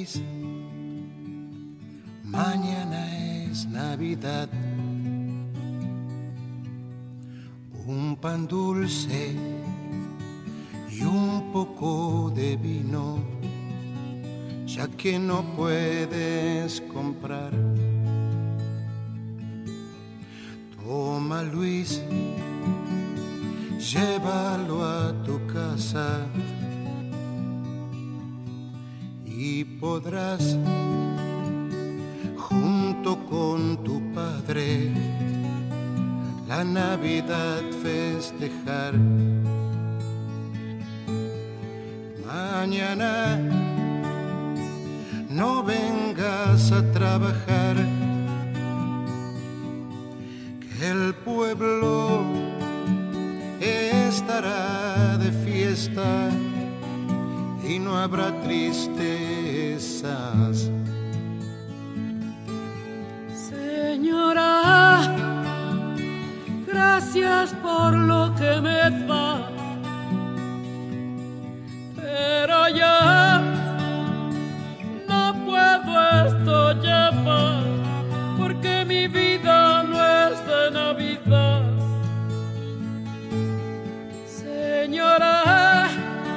Luis, mañana es Navidad. Un pan dulce y un poco de vino, ya que no puedes comprar. Toma Luis, llévalo a tu casa y podrás, junto con tu padre, la Navidad festejar. Mañana no vengas a trabajar, que el pueblo estará de fiesta y no habrá tristezas. Señora, gracias por lo que me da, pero ya no puedo esto llevar, porque mi vida no es de Navidad. Señora,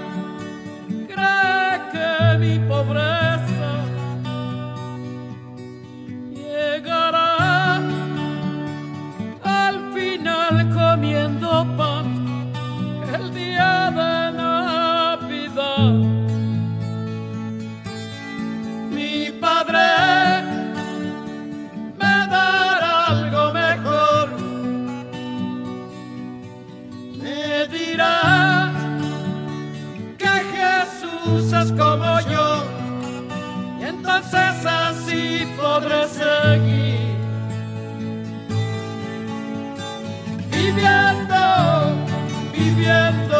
cree que mi pobreza llegará al final comiendo pan el día de Navidad. Mi padre me dará algo mejor, me dirá que Jesús es como yo, y entonces así podré seguir viviendo